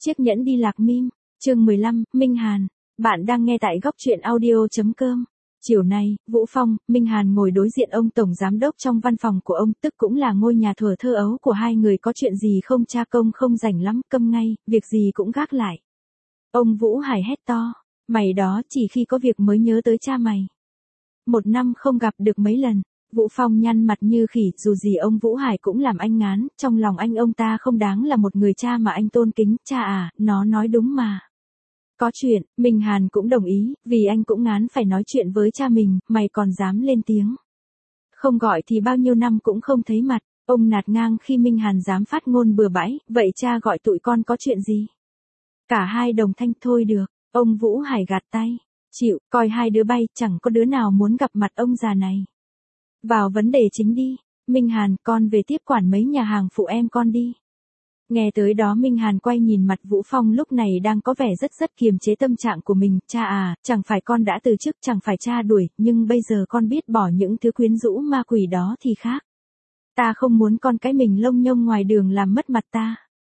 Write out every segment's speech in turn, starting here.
Chiếc nhẫn đi lạc mim, chương 15, Minh Hàn. Bạn đang nghe tại góc truyện audio.com. Chiều nay, Vũ Phong, Minh Hàn ngồi đối diện ông Tổng Giám đốc trong văn phòng của ông, tức cũng là ngôi nhà thuở thơ ấu của hai người. Có chuyện gì không cha công không rảnh lắm, câm ngay, việc gì cũng gác lại. Ông Vũ Hải hét to, mày đó chỉ khi có việc mới nhớ tới cha mày. 1 năm không gặp được mấy lần. Vũ Phong nhăn mặt như khỉ, dù gì ông Vũ Hải cũng làm anh ngán, trong lòng ông ta không đáng là một người cha mà anh tôn kính. Cha à, nó nói đúng mà. Có chuyện, Minh Hàn cũng đồng ý, vì anh cũng ngán phải nói chuyện với cha mình, mày còn dám lên tiếng. Không gọi thì bao nhiêu năm cũng không thấy mặt, ông nạt ngang khi Minh Hàn dám phát ngôn bừa bãi, vậy cha gọi tụi con có chuyện gì? Cả hai đồng thanh thôi được, ông Vũ Hải gạt tay, chịu, coi hai đứa bay, chẳng có đứa nào muốn gặp mặt ông già này. Vào vấn đề chính đi, Minh Hàn, con về tiếp quản mấy nhà hàng phụ em con đi. Nghe tới đó Minh Hàn quay nhìn mặt Vũ Phong lúc này đang có vẻ rất kiềm chế tâm trạng của mình. Cha à, chẳng phải con đã từ chức, chẳng phải cha đuổi, nhưng bây giờ con biết bỏ những thứ quyến rũ ma quỷ đó thì khác. Ta không muốn con cái mình lông nhông ngoài đường làm mất mặt ta.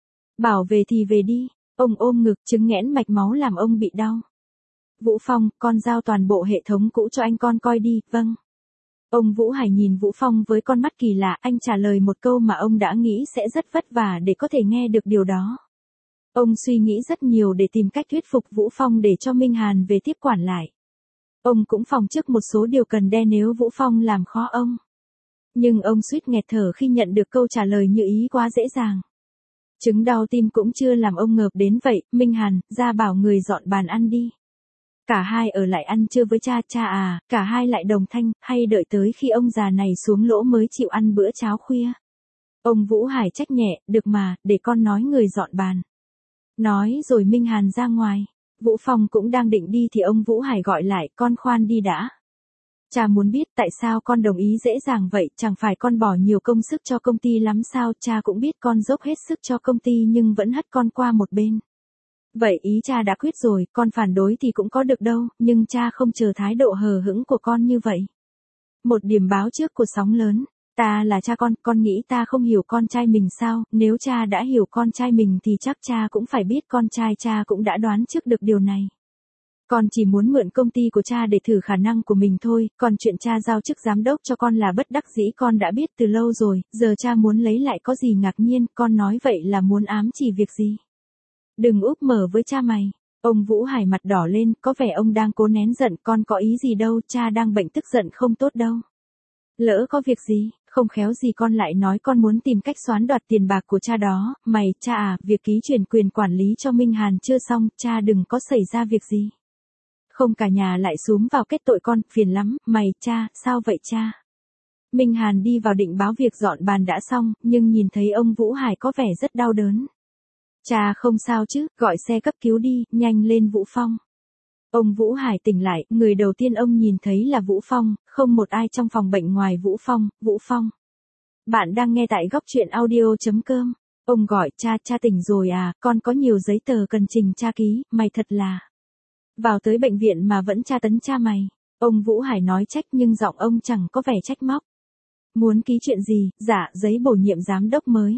Bảo về thì về đi, ông ôm ngực chứng nghẽn mạch máu làm ông bị đau. Vũ Phong, con giao toàn bộ hệ thống cũ cho anh con coi đi, vâng. Ông Vũ Hải nhìn Vũ Phong với con mắt kỳ lạ, anh trả lời một câu mà ông đã nghĩ sẽ rất vất vả để có thể nghe được điều đó. Ông suy nghĩ rất nhiều để tìm cách thuyết phục Vũ Phong để cho Minh Hàn về tiếp quản lại. Ông cũng phòng trước một số điều cần đe nếu Vũ Phong làm khó ông. Nhưng ông suýt nghẹt thở khi nhận được câu trả lời như ý quá dễ dàng. Chứng đau tim cũng chưa làm ông ngợp đến vậy. Minh Hàn, ra bảo người dọn bàn ăn đi. Cả hai ở lại ăn trưa với cha. Cha à, cả hai lại đồng thanh, hay đợi tới khi ông già này xuống lỗ mới chịu ăn bữa cháo khuya. Ông Vũ Hải trách nhẹ, được mà, để con nói người dọn bàn. Nói rồi Minh Hàn ra ngoài. Vũ Phong cũng đang định đi thì ông Vũ Hải gọi lại, con khoan đi đã. Cha muốn biết tại sao con đồng ý dễ dàng vậy, chẳng phải con bỏ nhiều công sức cho công ty lắm sao? Cha cũng biết con dốc hết sức cho công ty nhưng vẫn hất con qua một bên. Vậy ý cha đã quyết rồi, con phản đối thì cũng có được đâu, nhưng cha không chờ thái độ hờ hững của con như vậy. Một điểm báo trước của sóng lớn, ta là cha con nghĩ ta không hiểu con trai mình sao? Nếu cha đã hiểu con trai mình thì chắc cha cũng phải biết con trai cha cũng đã đoán trước được điều này. Con chỉ muốn mượn công ty của cha để thử khả năng của mình thôi, còn chuyện cha giao chức giám đốc cho con là bất đắc dĩ con đã biết từ lâu rồi, giờ cha muốn lấy lại có gì ngạc nhiên, con nói vậy là muốn ám chỉ việc gì? Đừng úp mở với cha mày. Ông Vũ Hải mặt đỏ lên, có vẻ ông đang cố nén giận, con có ý gì đâu, cha đang bệnh tức giận không tốt đâu. Lỡ có việc gì, không khéo gì con lại nói con muốn tìm cách xoán đoạt tiền bạc của cha đó, mày, cha à, việc ký chuyển quyền quản lý cho Minh Hàn chưa xong, cha đừng có xảy ra việc gì. Không cả nhà lại xúm vào kết tội con, phiền lắm, mày, cha, sao vậy cha? Minh Hàn đi vào định báo việc dọn bàn đã xong, nhưng nhìn thấy ông Vũ Hải có vẻ rất đau đớn. Cha không sao chứ, gọi xe cấp cứu đi, nhanh lên Vũ Phong. Ông Vũ Hải tỉnh lại, người đầu tiên ông nhìn thấy là Vũ Phong, không một ai trong phòng bệnh ngoài Vũ Phong. Vũ Phong. Bạn đang nghe tại góc truyện audio.com. Ông gọi, cha tỉnh rồi à, con có nhiều giấy tờ cần trình cha ký, mày thật là. Vào tới bệnh viện mà vẫn tra tấn cha mày. Ông Vũ Hải nói trách nhưng giọng ông chẳng có vẻ trách móc. Muốn ký chuyện gì? Dạ, giấy bổ nhiệm giám đốc mới.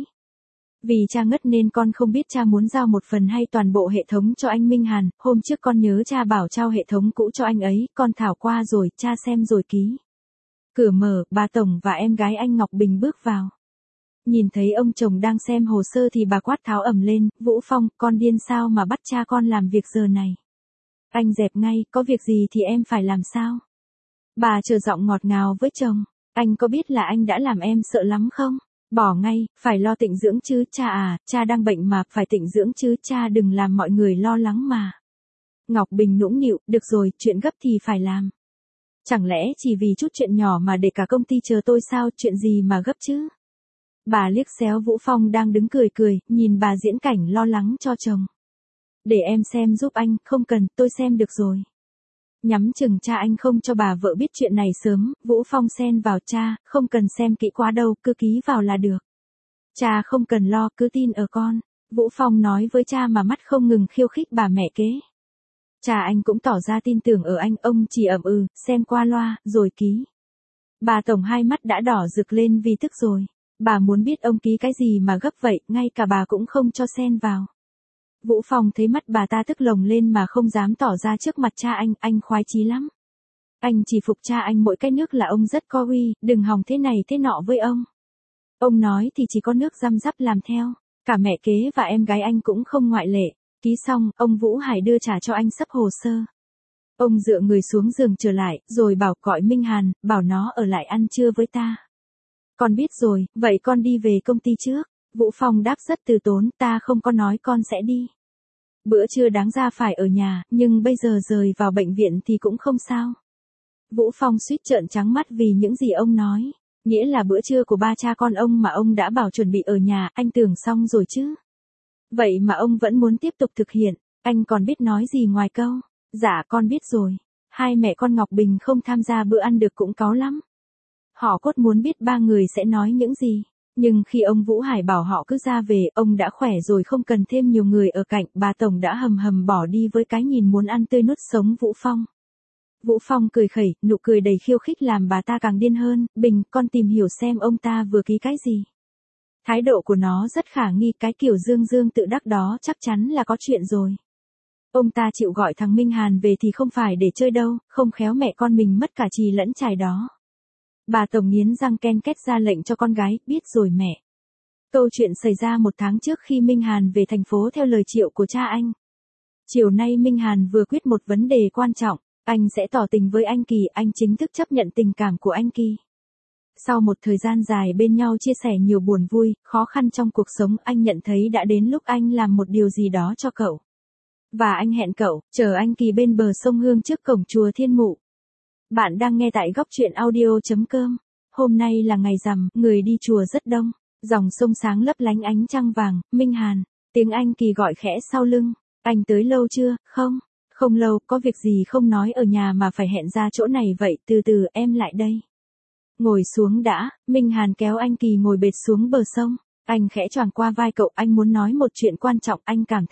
Vì cha ngất nên con không biết cha muốn giao một phần hay toàn bộ hệ thống cho anh Minh Hàn, hôm trước con nhớ cha bảo trao hệ thống cũ cho anh ấy, con thảo qua rồi, cha xem rồi ký. Cửa mở, bà Tổng và em gái anh Ngọc Bình bước vào. Nhìn thấy ông chồng đang xem hồ sơ thì bà quát tháo ầm lên, Vũ Phong, con điên sao mà bắt cha con làm việc giờ này. Anh dẹp ngay, có việc gì thì em phải làm sao? Bà trở giọng ngọt ngào với chồng, anh có biết là anh đã làm em sợ lắm không? Bỏ ngay, phải lo tịnh dưỡng chứ, cha à, cha đang bệnh mà, phải tịnh dưỡng chứ, cha đừng làm mọi người lo lắng mà. Ngọc Bình nũng nịu, được rồi, chuyện gấp thì phải làm. Chẳng lẽ chỉ vì chút chuyện nhỏ mà để cả công ty chờ tôi sao, chuyện gì mà gấp chứ? Bà liếc xéo Vũ Phong đang đứng cười, nhìn bà diễn cảnh lo lắng cho chồng. Để em xem giúp anh, không cần, tôi xem được rồi. Nhắm chừng cha anh không cho bà vợ biết chuyện này sớm, Vũ Phong xen vào, cha, không cần xem kỹ quá đâu, cứ ký vào là được. Cha không cần lo, cứ tin ở con. Vũ Phong nói với cha mà mắt không ngừng khiêu khích bà mẹ kế. Cha anh cũng tỏ ra tin tưởng ở anh, ông chỉ ậm xem qua loa, rồi ký. Bà Tổng hai mắt đã đỏ rực lên vì tức rồi. Bà muốn biết ông ký cái gì mà gấp vậy, ngay cả bà cũng không cho xen vào. Vũ Phong thấy mắt bà ta tức lồng lên mà không dám tỏ ra trước mặt cha anh khoái chí lắm. Anh chỉ phục cha anh mỗi cái nước là ông rất có uy, đừng hòng thế này thế nọ với ông. Ông nói thì chỉ có nước răm rắp làm theo, cả mẹ kế và em gái anh cũng không ngoại lệ. Ký xong, ông Vũ Hải đưa trả cho anh xấp hồ sơ. Ông dựa người xuống giường trở lại, rồi bảo gọi Minh Hàn, bảo nó ở lại ăn trưa với ta. Con biết rồi, vậy con đi về công ty trước. Vũ Phong đáp rất từ tốn, ta không có nói con sẽ đi. Bữa trưa đáng ra phải ở nhà, nhưng bây giờ rời vào bệnh viện thì cũng không sao. Vũ Phong suýt trợn trắng mắt vì những gì ông nói. Nghĩa là bữa trưa của ba cha con ông mà ông đã bảo chuẩn bị ở nhà, anh tưởng xong rồi chứ. Vậy mà ông vẫn muốn tiếp tục thực hiện, anh còn biết nói gì ngoài câu, dạ con biết rồi. Hai mẹ con Ngọc Bình không tham gia bữa ăn được cũng cáu lắm. Họ cốt muốn biết ba người sẽ nói những gì. Nhưng khi ông Vũ Hải bảo họ cứ ra về, ông đã khỏe rồi không cần thêm nhiều người ở cạnh, bà Tổng đã hầm hầm bỏ đi với cái nhìn muốn ăn tươi nuốt sống Vũ Phong. Vũ Phong cười khẩy, nụ cười đầy khiêu khích làm bà ta càng điên hơn, Bình, con tìm hiểu xem ông ta vừa ký cái gì. Thái độ của nó rất khả nghi, cái kiểu dương dương tự đắc đó chắc chắn là có chuyện rồi. Ông ta chịu gọi thằng Minh Hàn về thì không phải để chơi đâu, không khéo mẹ con mình mất cả chì lẫn chài đó. Bà Tổng nghiến răng ken két ra lệnh cho con gái, biết rồi mẹ. Câu chuyện xảy ra 1 tháng trước khi Minh Hàn về thành phố theo lời triệu của cha anh. Chiều nay Minh Hàn vừa quyết một vấn đề quan trọng, anh sẽ tỏ tình với anh Kỳ, anh chính thức chấp nhận tình cảm của anh Kỳ. Sau một thời gian dài bên nhau chia sẻ nhiều buồn vui, khó khăn trong cuộc sống, anh nhận thấy đã đến lúc anh làm một điều gì đó cho cậu. Và anh hẹn cậu, chờ anh Kỳ bên bờ sông Hương trước cổng chùa Thiên Mụ. Bạn đang nghe tại góc truyện audio.com. Hôm nay là ngày rằm, người đi chùa rất đông. Dòng sông sáng lấp lánh ánh trăng vàng, Minh Hàn. Tiếng anh Kỳ gọi khẽ sau lưng. Anh tới lâu chưa? Không. Không lâu, có việc gì không nói ở nhà mà phải hẹn ra chỗ này vậy, từ từ em lại đây. Ngồi xuống đã, Minh Hàn kéo anh Kỳ ngồi bệt xuống bờ sông. Anh khẽ choàng qua vai cậu, anh muốn nói một chuyện quan trọng, anh cảm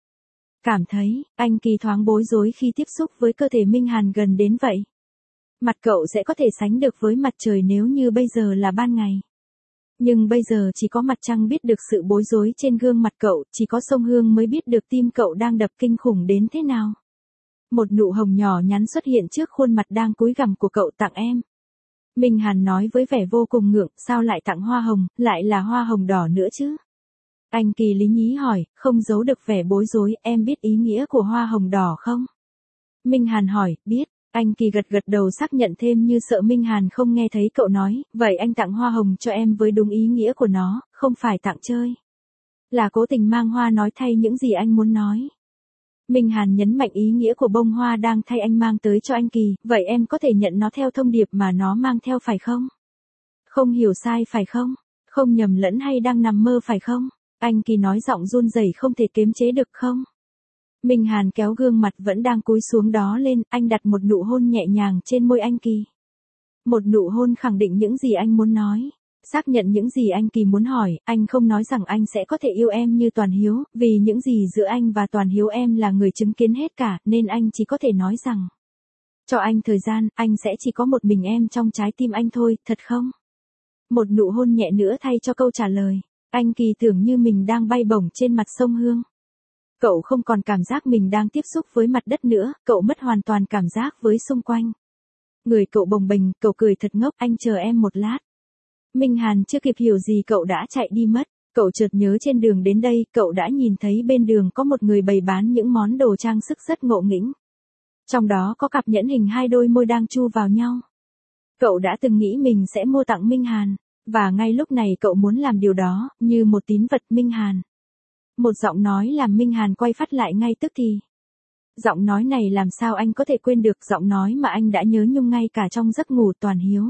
thấy, anh Kỳ thoáng bối rối khi tiếp xúc với cơ thể Minh Hàn gần đến vậy. Mặt cậu sẽ có thể sánh được với mặt trời nếu như bây giờ là ban ngày. Nhưng bây giờ chỉ có mặt trăng biết được sự bối rối trên gương mặt cậu, chỉ có sông Hương mới biết được tim cậu đang đập kinh khủng đến thế nào. Một nụ hồng nhỏ nhắn xuất hiện trước khuôn mặt đang cúi gằm của cậu, tặng em. Minh Hàn nói với vẻ vô cùng ngượng, sao lại tặng hoa hồng, lại là hoa hồng đỏ nữa chứ? Anh Kỳ lý nhí hỏi, không giấu được vẻ bối rối, em biết ý nghĩa của hoa hồng đỏ không? Minh Hàn hỏi, biết. Anh Kỳ gật gật đầu xác nhận thêm như sợ Minh Hàn không nghe thấy cậu nói, vậy anh tặng hoa hồng cho em với đúng ý nghĩa của nó, không phải tặng chơi. Là cố tình mang hoa nói thay những gì anh muốn nói. Minh Hàn nhấn mạnh ý nghĩa của bông hoa đang thay anh mang tới cho anh Kỳ, vậy em có thể nhận nó theo thông điệp mà nó mang theo phải không? Không hiểu sai phải không? Không nhầm lẫn hay đang nằm mơ phải không? Anh Kỳ nói giọng run rẩy không thể kiềm chế được không? Minh Hàn kéo gương mặt vẫn đang cúi xuống đó lên, anh đặt một nụ hôn nhẹ nhàng trên môi anh Kỳ. Một nụ hôn khẳng định những gì anh muốn nói. Xác nhận những gì anh Kỳ muốn hỏi, anh không nói rằng anh sẽ có thể yêu em như Toàn Hiếu, vì những gì giữa anh và Toàn Hiếu em là người chứng kiến hết cả, nên anh chỉ có thể nói rằng. Cho anh thời gian, anh sẽ chỉ có một mình em trong trái tim anh thôi, thật không? Một nụ hôn nhẹ nữa thay cho câu trả lời. Anh Kỳ tưởng như mình đang bay bổng trên mặt sông Hương. Cậu không còn cảm giác mình đang tiếp xúc với mặt đất nữa, cậu mất hoàn toàn cảm giác với xung quanh. Người cậu bồng bềnh, cậu cười thật ngốc, anh chờ em một lát. Minh Hàn chưa kịp hiểu gì cậu đã chạy đi mất, cậu chợt nhớ trên đường đến đây, cậu đã nhìn thấy bên đường có một người bày bán những món đồ trang sức rất ngộ nghĩnh. Trong đó có cặp nhẫn hình 2 đôi môi đang chu vào nhau. Cậu đã từng nghĩ mình sẽ mua tặng Minh Hàn, và ngay lúc này cậu muốn làm điều đó, như một tín vật Minh Hàn. Một giọng nói làm Minh Hàn quay phát lại ngay tức thì. Giọng nói này làm sao anh có thể quên được, giọng nói mà anh đã nhớ nhung ngay cả trong giấc ngủ. Toàn Hiếu.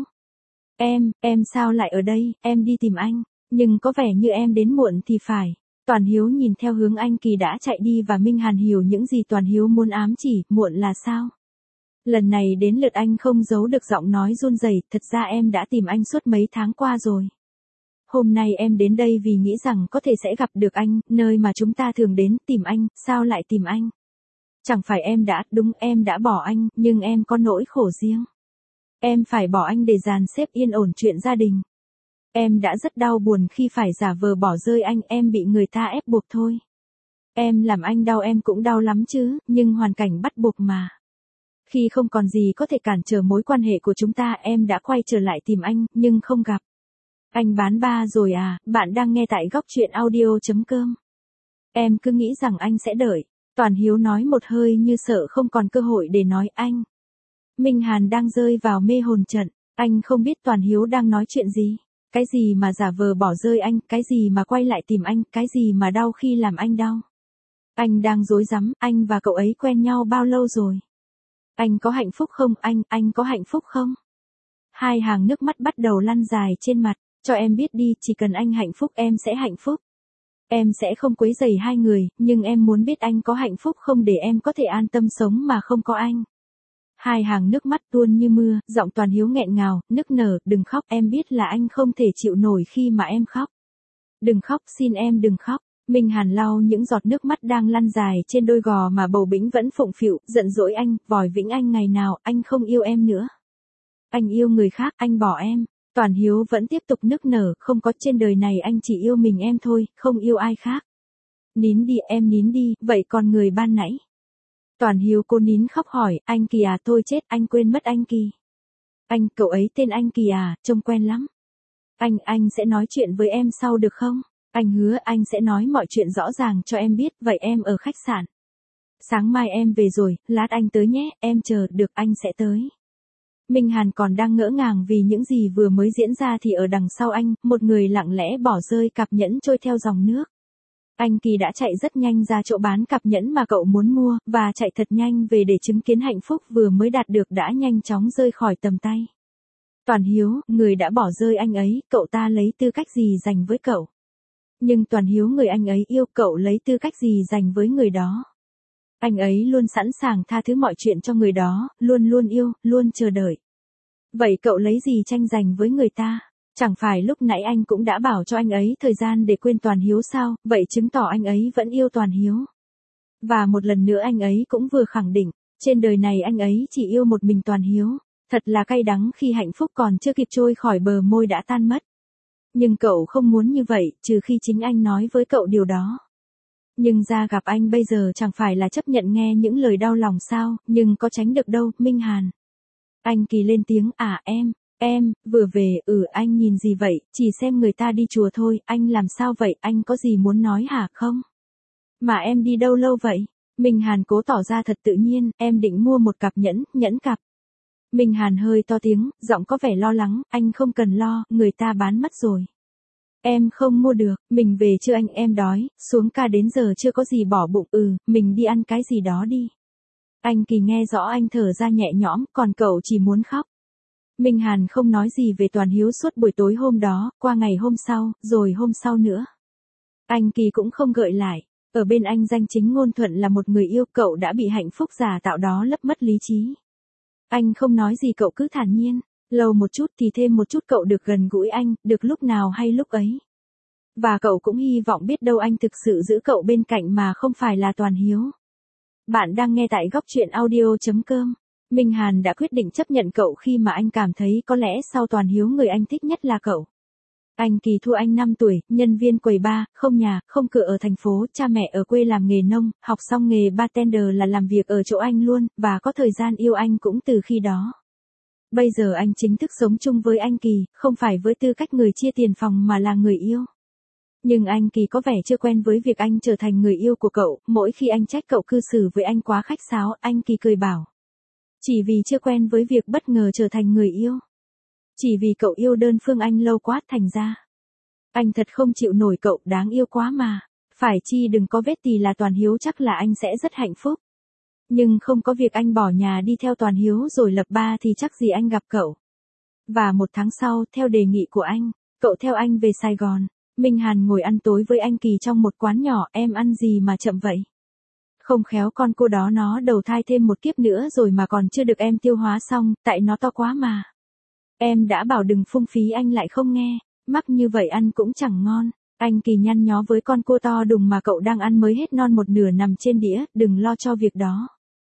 Em sao lại ở đây, em đi tìm anh, nhưng có vẻ như em đến muộn thì phải. Toàn Hiếu nhìn theo hướng anh Kỳ đã chạy đi và Minh Hàn hiểu những gì Toàn Hiếu muốn ám chỉ, muộn là sao? Lần này đến lượt anh không giấu được giọng nói run rẩy, thật ra em đã tìm anh suốt mấy tháng qua rồi. Hôm nay em đến đây vì nghĩ rằng có thể sẽ gặp được anh, nơi mà chúng ta thường đến, tìm anh, sao lại tìm anh? Chẳng phải em đã bỏ anh, nhưng em có nỗi khổ riêng. Em phải bỏ anh để dàn xếp yên ổn chuyện gia đình. Em đã rất đau buồn khi phải giả vờ bỏ rơi anh, em bị người ta ép buộc thôi. Em làm anh đau em cũng đau lắm chứ, nhưng hoàn cảnh bắt buộc mà. Khi không còn gì có thể cản trở mối quan hệ của chúng ta em đã quay trở lại tìm anh, nhưng không gặp. Anh bán ba rồi à, bạn đang nghe tại góc truyện audio.com. Em cứ nghĩ rằng anh sẽ đợi. Toàn Hiếu nói một hơi như sợ không còn cơ hội để nói anh. Minh Hàn đang rơi vào mê hồn trận, anh không biết Toàn Hiếu đang nói chuyện gì. Cái gì mà giả vờ bỏ rơi anh, cái gì mà quay lại tìm anh, cái gì mà đau khi làm anh đau. Anh đang rối rắm, anh và cậu ấy quen nhau bao lâu rồi? Anh có hạnh phúc không? Anh có hạnh phúc không? Hai hàng nước mắt bắt đầu lăn dài trên mặt, cho em biết đi, chỉ cần anh hạnh phúc em sẽ hạnh phúc. Em sẽ không quấy rầy hai người, nhưng em muốn biết anh có hạnh phúc không để em có thể an tâm sống mà không có anh. Hai hàng nước mắt tuôn như mưa, giọng Toàn Hiếu nghẹn ngào, nức nở, đừng khóc, em biết là anh không thể chịu nổi khi mà em khóc. Đừng khóc, xin em đừng khóc. Minh Hàn lau những giọt nước mắt đang lăn dài trên đôi gò mà bầu bĩnh vẫn phụng phịu, giận dỗi anh, vòi vĩnh anh ngày nào, anh không yêu em nữa. Anh yêu người khác, anh bỏ em. Toàn Hiếu vẫn tiếp tục nức nở, không có, trên đời này anh chỉ yêu mình em thôi, không yêu ai khác. Nín đi, em nín đi, vậy còn người ban nãy? Toàn Hiếu cô nín khóc hỏi, anh Kỳ à, tôi chết, anh quên mất anh Kỳ. Anh, cậu ấy tên anh Kỳ à, trông quen lắm. Anh sẽ nói chuyện với em sau được không? Anh hứa anh sẽ nói mọi chuyện rõ ràng cho em biết, vậy em ở khách sạn. Sáng mai em về rồi, lát anh tới nhé, em chờ, được anh sẽ tới. Minh Hàn còn đang ngỡ ngàng vì những gì vừa mới diễn ra thì ở đằng sau anh, một người lặng lẽ bỏ rơi cặp nhẫn trôi theo dòng nước. Anh Kỳ đã chạy rất nhanh ra chỗ bán cặp nhẫn mà cậu muốn mua, và chạy thật nhanh về để chứng kiến hạnh phúc vừa mới đạt được đã nhanh chóng rơi khỏi tầm tay. Toàn Hiếu, người đã bỏ rơi anh ấy, cậu ta lấy tư cách gì dành với cậu? Nhưng Toàn Hiếu, người anh ấy yêu, cậu lấy tư cách gì dành với người đó? Anh ấy luôn sẵn sàng tha thứ mọi chuyện cho người đó, luôn luôn yêu, luôn chờ đợi. Vậy cậu lấy gì tranh giành với người ta? Chẳng phải lúc nãy anh cũng đã bảo cho anh ấy thời gian để quên Toàn Hiếu sao, vậy chứng tỏ anh ấy vẫn yêu Toàn Hiếu. Và một lần nữa anh ấy cũng vừa khẳng định, trên đời này anh ấy chỉ yêu một mình Toàn Hiếu. Thật là cay đắng khi hạnh phúc còn chưa kịp trôi khỏi bờ môi đã tan mất. Nhưng cậu không muốn như vậy, trừ khi chính anh nói với cậu điều đó. Nhưng ra gặp anh bây giờ chẳng phải là chấp nhận nghe những lời đau lòng sao, nhưng có tránh được đâu, Minh Hàn. Anh Kỳ lên tiếng, à em, vừa về, anh nhìn gì vậy, chỉ xem người ta đi chùa thôi, anh làm sao vậy, anh có gì muốn nói hả không? Mà em đi đâu lâu vậy? Minh Hàn cố tỏ ra thật tự nhiên, em định mua một cặp nhẫn cặp. Minh Hàn hơi to tiếng, giọng có vẻ lo lắng, anh không cần lo, người ta bán mất rồi. Em không mua được, mình về chưa anh, em đói, xuống ca đến giờ chưa có gì bỏ bụng, mình đi ăn cái gì đó đi. Anh Kỳ nghe rõ anh thở ra nhẹ nhõm, còn cậu chỉ muốn khóc. Minh Hàn không nói gì về Toàn Hiếu suốt buổi tối hôm đó, qua ngày hôm sau, rồi hôm sau nữa. Anh Kỳ cũng không gợi lại, ở bên anh danh chính ngôn thuận là một người yêu, cậu đã bị hạnh phúc giả tạo đó lấp mất lý trí. Anh không nói gì, cậu cứ thản nhiên, lâu một chút thì thêm một chút, cậu được gần gũi anh, được lúc nào hay lúc ấy. Và cậu cũng hy vọng biết đâu anh thực sự giữ cậu bên cạnh mà không phải là Toàn Hiếu. Bạn đang nghe tại góc truyện audio.com. Minh Hàn đã quyết định chấp nhận cậu khi mà anh cảm thấy có lẽ sau Toàn Hiếu người anh thích nhất là cậu. Anh Kỳ thua anh 5 tuổi, nhân viên quầy bar, không nhà, không cửa ở thành phố, cha mẹ ở quê làm nghề nông, học xong nghề bartender là làm việc ở chỗ anh luôn, và có thời gian yêu anh cũng từ khi đó. Bây giờ anh chính thức sống chung với anh Kỳ, không phải với tư cách người chia tiền phòng mà là người yêu. Nhưng anh Kỳ có vẻ chưa quen với việc anh trở thành người yêu của cậu, mỗi khi anh trách cậu cư xử với anh quá khách sáo, anh Kỳ cười bảo. Chỉ vì chưa quen với việc bất ngờ trở thành người yêu. Chỉ vì cậu yêu đơn phương anh lâu quá, thành ra. Anh thật không chịu nổi cậu, đáng yêu quá mà. Phải chi đừng có vết tì là Toàn Hiếu, chắc là anh sẽ rất hạnh phúc. Nhưng không có việc anh bỏ nhà đi theo Toàn Hiếu rồi lập ba thì chắc gì anh gặp cậu. Và một tháng sau, theo đề nghị của anh, cậu theo anh về Sài Gòn. Minh Hàn ngồi ăn tối với anh Kỳ trong một quán nhỏ, em ăn gì mà chậm vậy? Không khéo con cô đó nó đầu thai thêm một kiếp nữa rồi mà còn chưa được em tiêu hóa xong, tại nó to quá mà. Em đã bảo đừng phung phí anh lại không nghe, mắc như vậy ăn cũng chẳng ngon. Anh Kỳ nhăn nhó với con cua to đùng mà cậu đang ăn mới hết non một nửa nằm trên đĩa, đừng lo cho việc đó.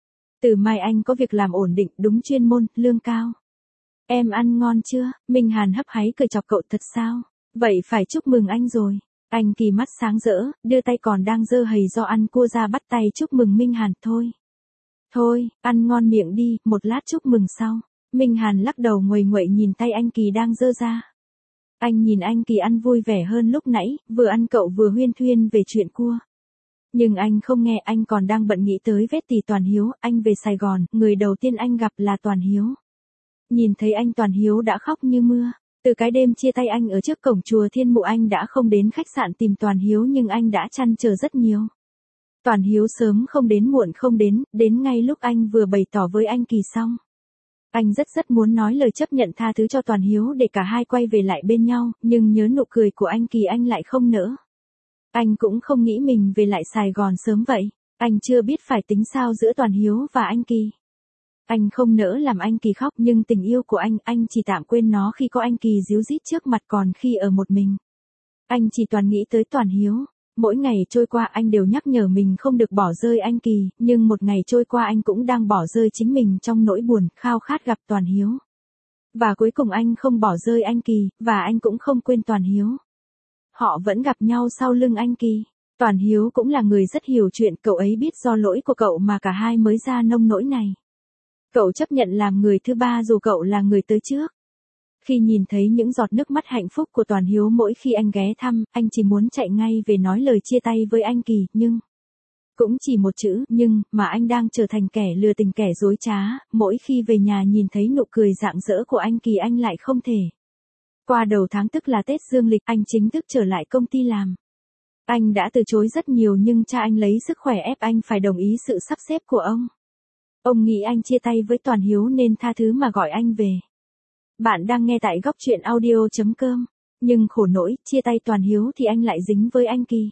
Từ mai anh có việc làm ổn định, đúng chuyên môn, lương cao. Em ăn ngon chưa? Minh Hàn hấp háy cười chọc cậu, thật sao? Vậy phải chúc mừng anh rồi. Anh Kỳ mắt sáng rỡ, đưa tay còn đang giơ hầy do ăn cua ra bắt tay chúc mừng Minh Hàn. Thôi, thôi, ăn ngon miệng đi, một lát chúc mừng sau. Minh Hàn lắc đầu nguầy nguậy nhìn tay anh Kỳ đang giơ ra. Anh nhìn anh Kỳ ăn vui vẻ hơn lúc nãy, vừa ăn cậu vừa huyên thuyên về chuyện cua. Nhưng anh không nghe, anh còn đang bận nghĩ tới vết tì Toàn Hiếu. Anh về Sài Gòn, người đầu tiên anh gặp là Toàn Hiếu. Nhìn thấy anh Toàn Hiếu đã khóc như mưa. Từ cái đêm chia tay anh ở trước cổng chùa Thiên Mụ anh đã không đến khách sạn tìm Toàn Hiếu nhưng anh đã trăn trở rất nhiều. Toàn Hiếu sớm không đến muộn không đến ngay lúc anh vừa bày tỏ với anh Kỳ xong. Anh rất muốn nói lời chấp nhận tha thứ cho Toàn Hiếu để cả hai quay về lại bên nhau, nhưng nhớ nụ cười của anh Kỳ anh lại không nỡ. Anh cũng không nghĩ mình về lại Sài Gòn sớm vậy. Anh chưa biết phải tính sao giữa Toàn Hiếu và anh Kỳ. Anh không nỡ làm anh Kỳ khóc nhưng tình yêu của anh chỉ tạm quên nó khi có anh Kỳ díu dít trước mặt còn khi ở một mình. Anh chỉ toàn nghĩ tới Toàn Hiếu. Mỗi ngày trôi qua anh đều nhắc nhở mình không được bỏ rơi anh Kỳ, nhưng một ngày trôi qua anh cũng đang bỏ rơi chính mình trong nỗi buồn, khao khát gặp Toàn Hiếu. Và cuối cùng anh không bỏ rơi anh Kỳ, và anh cũng không quên Toàn Hiếu. Họ vẫn gặp nhau sau lưng anh Kỳ. Toàn Hiếu cũng là người rất hiểu chuyện, cậu ấy biết do lỗi của cậu mà cả hai mới ra nông nỗi này. Cậu chấp nhận làm người thứ ba dù cậu là người tới trước. Khi nhìn thấy những giọt nước mắt hạnh phúc của Toàn Hiếu mỗi khi anh ghé thăm, anh chỉ muốn chạy ngay về nói lời chia tay với anh Kỳ, nhưng... Cũng chỉ một chữ, nhưng, mà anh đang trở thành kẻ lừa tình kẻ dối trá, mỗi khi về nhà nhìn thấy nụ cười rạng rỡ của anh Kỳ anh lại không thể. Qua đầu tháng tức là Tết dương lịch, anh chính thức trở lại công ty làm. Anh đã từ chối rất nhiều nhưng cha anh lấy sức khỏe ép anh phải đồng ý sự sắp xếp của ông. Ông nghĩ anh chia tay với Toàn Hiếu nên tha thứ mà gọi anh về. Bạn đang nghe tại góc truyện audio.com. Nhưng khổ nỗi, chia tay Toàn Hiếu thì anh lại dính với anh Kỳ.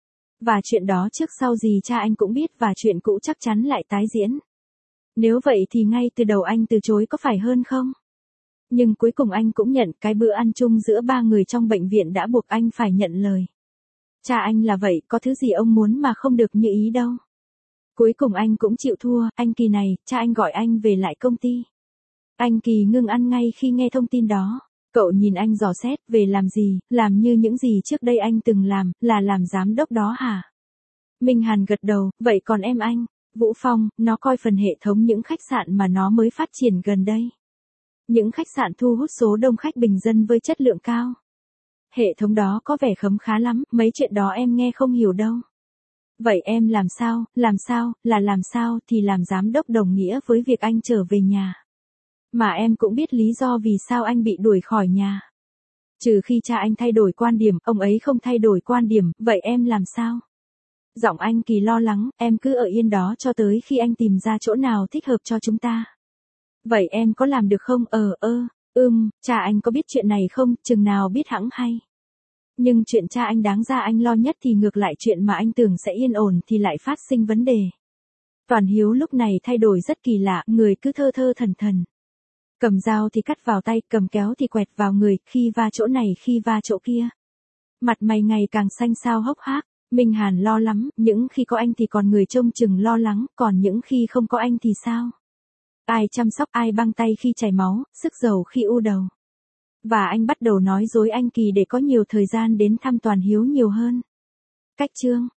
Và chuyện đó trước sau gì cha anh cũng biết và chuyện cũ chắc chắn lại tái diễn. Nếu vậy thì ngay từ đầu anh từ chối có phải hơn không? Nhưng cuối cùng anh cũng nhận cái bữa ăn chung giữa ba người trong bệnh viện đã buộc anh phải nhận lời. Cha anh là vậy, có thứ gì ông muốn mà không được như ý đâu. Cuối cùng anh cũng chịu thua, anh Kỳ này, cha anh gọi anh về lại công ty. Anh Kỳ ngưng ăn ngay khi nghe thông tin đó. Cậu nhìn anh dò xét, về làm gì, làm như những gì trước đây anh từng làm, là làm giám đốc đó hả? Minh Hàn gật đầu, vậy còn em anh? Vũ Phong, nó coi phần hệ thống những khách sạn mà nó mới phát triển gần đây. Những khách sạn thu hút số đông khách bình dân với chất lượng cao. Hệ thống đó có vẻ khấm khá lắm, mấy chuyện đó em nghe không hiểu đâu. Vậy em làm sao, làm sao thì làm giám đốc đồng nghĩa với việc anh trở về nhà. Mà em cũng biết lý do vì sao anh bị đuổi khỏi nhà. Trừ khi cha anh thay đổi quan điểm, ông ấy không thay đổi quan điểm, vậy em làm sao? Giọng anh Kỳ lo lắng, em cứ ở yên đó cho tới khi anh tìm ra chỗ nào thích hợp cho chúng ta. Vậy em có làm được không? Cha anh có biết chuyện này không, chừng nào biết hẵng hay. Nhưng chuyện cha anh đáng ra anh lo nhất thì ngược lại chuyện mà anh tưởng sẽ yên ổn thì lại phát sinh vấn đề. Toàn Hiếu lúc này thay đổi rất kỳ lạ, người cứ thơ thơ thẩn thẩn. Cầm dao thì cắt vào tay, cầm kéo thì quẹt vào người, khi va chỗ này khi va chỗ kia. Mặt mày ngày càng xanh xao hốc hác. Minh Hàn lo lắm, những khi có anh thì còn người trông chừng lo lắng, còn những khi không có anh thì sao? Ai chăm sóc, ai băng tay khi chảy máu, sức dầu khi u đầu. Và anh bắt đầu nói dối anh Kỳ để có nhiều thời gian đến thăm Toàn Hiếu nhiều hơn. Cách chương